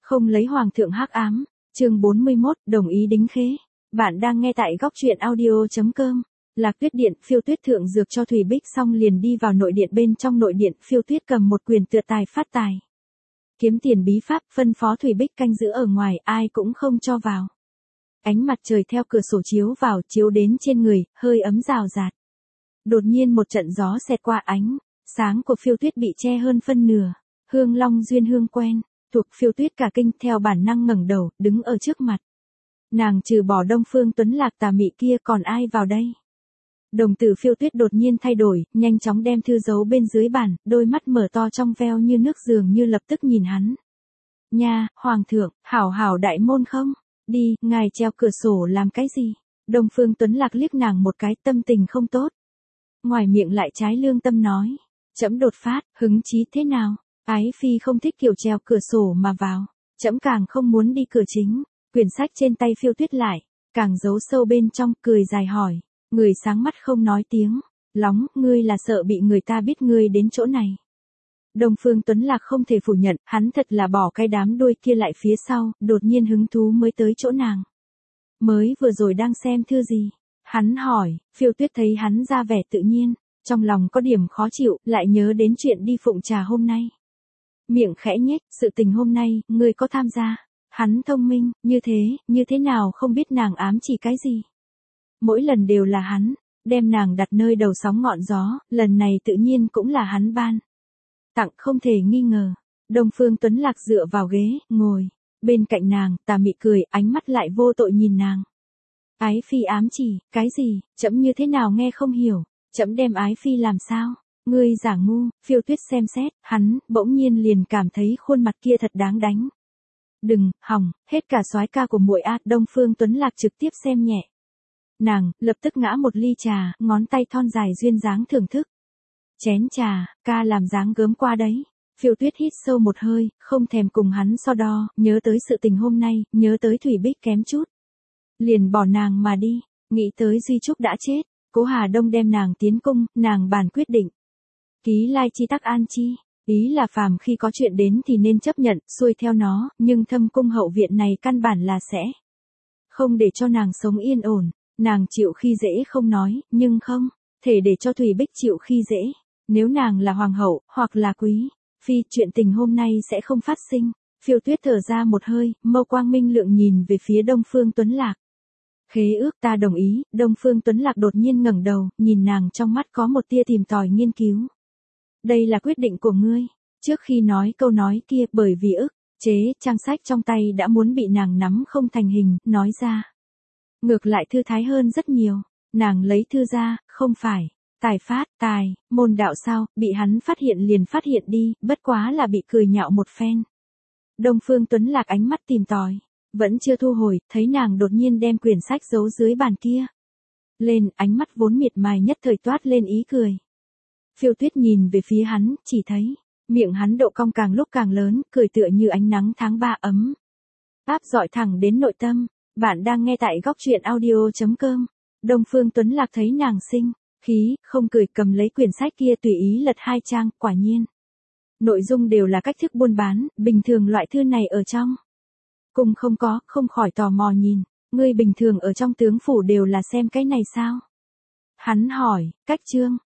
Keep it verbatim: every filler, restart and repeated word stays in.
Không lấy hoàng thượng hắc ám, chương bốn mươi mốt, đồng ý đính khế. Bạn đang nghe tại góc truyện audio.com. Lạc Tuyết Điện, Phiêu Tuyết thượng dược cho Thủy Bích xong liền đi vào nội điện. Bên trong nội điện, Phiêu Tuyết cầm một quyền tựa tài phát tài. Kiếm tiền bí pháp, phân phó Thủy Bích canh giữ ở ngoài, ai cũng không cho vào. Ánh mặt trời theo cửa sổ chiếu vào, chiếu đến trên người, hơi ấm rào rạt. Đột nhiên một trận gió xẹt qua, ánh sáng của Phiêu Tuyết bị che hơn phân nửa. Hương Long duyên hương quen, thuộc Phiêu Tuyết cả kinh, theo bản năng ngẩng đầu, đứng ở trước mặt. Nàng trừ bỏ Đông Phương Tuấn Lạc tà mị kia còn ai vào đây? Đồng tử Phiêu Tuyết đột nhiên thay đổi, nhanh chóng đem thư giấu bên dưới bàn, đôi mắt mở to trong veo như nước, dường như lập tức nhìn hắn. Nha, hoàng thượng, hảo hảo đại môn không? Đi, ngài treo cửa sổ làm cái gì? Đông Phương Tuấn Lạc liếc nàng một cái, tâm tình không tốt. Ngoài miệng lại trái lương tâm nói. Trẫm đột phát, hứng chí thế nào? Ái phi không thích kiểu treo cửa sổ mà vào. Trẫm càng không muốn đi cửa chính. Quyển sách trên tay Phiêu Tuyết lại, càng giấu sâu bên trong, cười dài hỏi. Người sáng mắt không nói tiếng. Lóng, ngươi là sợ bị người ta biết ngươi đến chỗ này. Đông Phương Tuấn Lạc không thể phủ nhận, hắn thật là bỏ cái đám đuôi kia lại phía sau, đột nhiên hứng thú mới tới chỗ nàng. Mới vừa rồi đang xem thư gì? Hắn hỏi. Phiêu Tuyết thấy hắn ra vẻ tự nhiên, trong lòng có điểm khó chịu, lại nhớ đến chuyện đi phụng trà hôm nay. Miệng khẽ nhếch, sự tình hôm nay, ngươi có tham gia? Hắn thông minh, như thế, như thế nào không biết nàng ám chỉ cái gì? Mỗi lần đều là hắn, đem nàng đặt nơi đầu sóng ngọn gió, lần này tự nhiên cũng là hắn ban. Tặng không thể nghi ngờ. Đông Phương Tuấn Lạc dựa vào ghế, ngồi. Bên cạnh nàng, tà mị cười, ánh mắt lại vô tội nhìn nàng. Ái phi ám chỉ, cái gì, trẫm như thế nào nghe không hiểu, trẫm đem ái phi làm sao? Ngươi giả ngu. Phiêu Tuyết xem xét, hắn, bỗng nhiên liền cảm thấy khuôn mặt kia thật đáng đánh. Đừng, hỏng, hết cả soái ca của muội a. Đông Phương Tuấn Lạc trực tiếp xem nhẹ. Nàng, lập tức ngã một ly trà, ngón tay thon dài duyên dáng thưởng thức. Chén trà, ca làm dáng gớm qua đấy. Phiêu Tuyết hít sâu một hơi, không thèm cùng hắn so đo, nhớ tới sự tình hôm nay, nhớ tới Thủy Bích kém chút. Liền bỏ nàng mà đi, nghĩ tới Duy Trúc đã chết, Cố Hà Đông đem nàng tiến cung, nàng bàn quyết định. Ký lai chi tắc an chi, ý là phàm khi có chuyện đến thì nên chấp nhận, xuôi theo nó, nhưng thâm cung hậu viện này căn bản là sẽ không để cho nàng sống yên ổn, nàng chịu khi dễ không nói, nhưng không thể để cho Thủy Bích chịu khi dễ. Nếu nàng là hoàng hậu, hoặc là quý phi, chuyện tình hôm nay sẽ không phát sinh. Phiêu Tuyết thở ra một hơi, mâu quang minh lượng nhìn về phía Đông Phương Tuấn Lạc. Khế ước ta đồng ý. Đông Phương Tuấn Lạc đột nhiên ngẩng đầu, nhìn nàng trong mắt có một tia tìm tòi nghiên cứu. Đây là quyết định của ngươi. Trước khi nói câu nói kia, bởi vì ức chế, trang sách trong tay đã muốn bị nàng nắm không thành hình, nói ra. Ngược lại thư thái hơn rất nhiều. Nàng lấy thư ra, không phải tài phát, tài, môn đạo sao, bị hắn phát hiện liền phát hiện đi, bất quá là bị cười nhạo một phen. Đông Phương Tuấn Lạc ánh mắt tìm tòi, vẫn chưa thu hồi, thấy nàng đột nhiên đem quyển sách giấu dưới bàn kia lên, ánh mắt vốn miệt mài nhất thời toát lên ý cười. Phiêu Tuyết nhìn về phía hắn, chỉ thấy miệng hắn độ cong càng lúc càng lớn, cười tựa như ánh nắng tháng ba ấm áp dọi thẳng đến nội tâm. Bạn đang nghe tại góc truyện audio.com. Đông Phương Tuấn Lạc thấy nàng sinh khí, không cười, cầm lấy quyển sách kia tùy ý lật hai trang, quả nhiên nội dung đều là cách thức buôn bán, bình thường loại thư này ở trong cùng không có, không khỏi tò mò nhìn. Ngươi bình thường ở trong tướng phủ đều là xem cái này sao? Hắn hỏi. Cách chương,